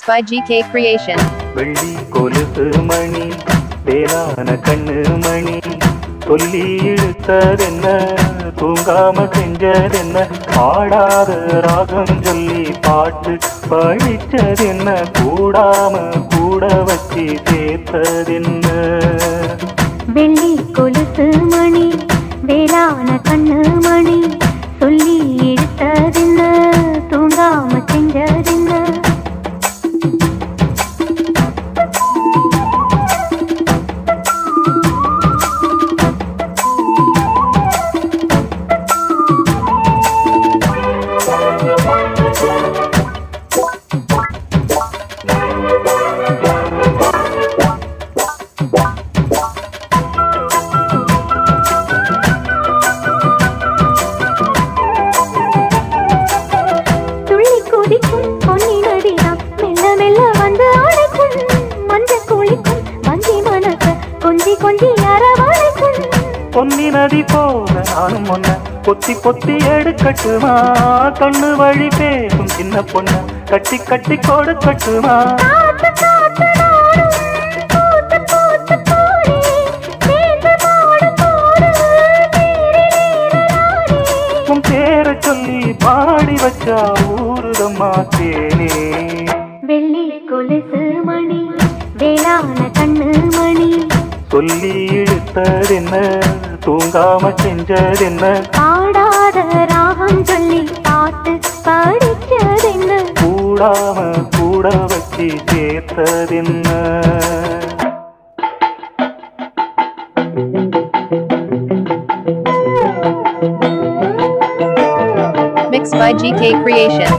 Mixed by GK Creation. வெள்ளி கொலுசு மணி வேளான கண்ணு மணி சொல்லி இழுத்ததென்ன தூங்காம செஞ்சதென்ன ஆடாத ராகம் சொல்லி பாட்டு படிச்சதென்ன கூடாம கூட வச்சு சேர்த்ததென்ன வெள்ளி கொலுசு மணி வேளான கண்ணு மணி சொல்லி இழுத்ததென்ன தூங்காம செஞ்சதென்ன பொன்னி நதி போல நானும் ஒன்ன பொத்தி பொத்தி எடுக்கட்டுமா கண்ணு வழி பேசும் சின்ன பொண்ண கட்டி கட்டி கொடுக்கட்டுமா உன் பேரை சொல்லி பாடி வச்சா ஊருதம்மா தேனே வெள்ளி கொலுசு மணி வேளான கண்ணு மணி சொல்லி இழுத்ததென்ன தூங்காம செஞ்சதென்ன பாடாத ராகம் சொல்லி பாட்டு படிச்சதென்ன கூடாம கூட வச்சு சேர்த்ததென்ன Mixed by GK Creation.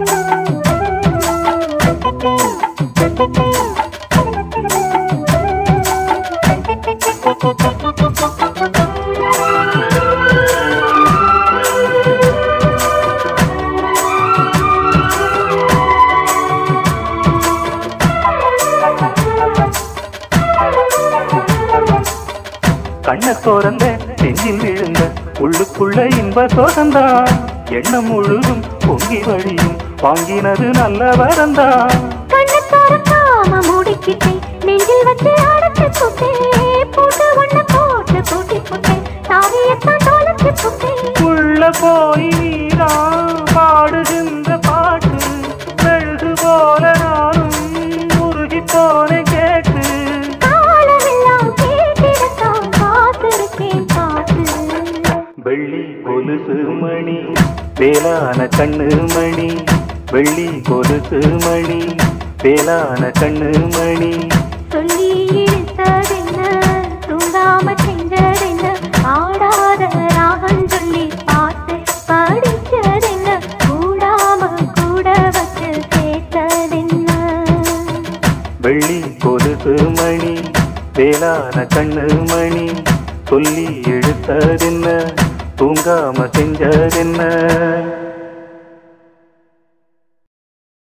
கண்ண தோறந்த நெஞ்சில் விழுந்த உள்ளுக்குள்ள இன்ப சோகந்தான் எண்ணம் முழுதும் பொங்கி வழியும் வாங்கினது நல்ல வரந்தான் கண்ண தோறக்காம மூடிக்கிட்டேன் நெஞ்சில் வச்சு அடைச்சு போட்டேன் போட்டு ஒண்ணு போட்டு பூட்டி போட்டேன் சாவியத்தான் தோலச்சு போட்டேன் உள்ள போய் நீதான் பாடுகின்ற பாட்டு மெழுகு போல நானும் முருகி போன கேட்டு வெள்ளி கொலுசு மணி வேளான கண்ணு மணி வெள்ளி கொலுசு மணி வேளான கண்ணு மணி சொல்லி இழுத்ததென்ன தூங்காம செஞ்சதென்ன ஆடாத ராகம் சொல்லி பாட்டு படிச்சதென்ன கூடாம கூட வச்சு சேர்த்ததென்ன வெள்ளி கொலுசு மணி வேளான கண்ணு மணி சொல்லி இழுத்ததென்ன தூங்காம செஞ்சதென்ன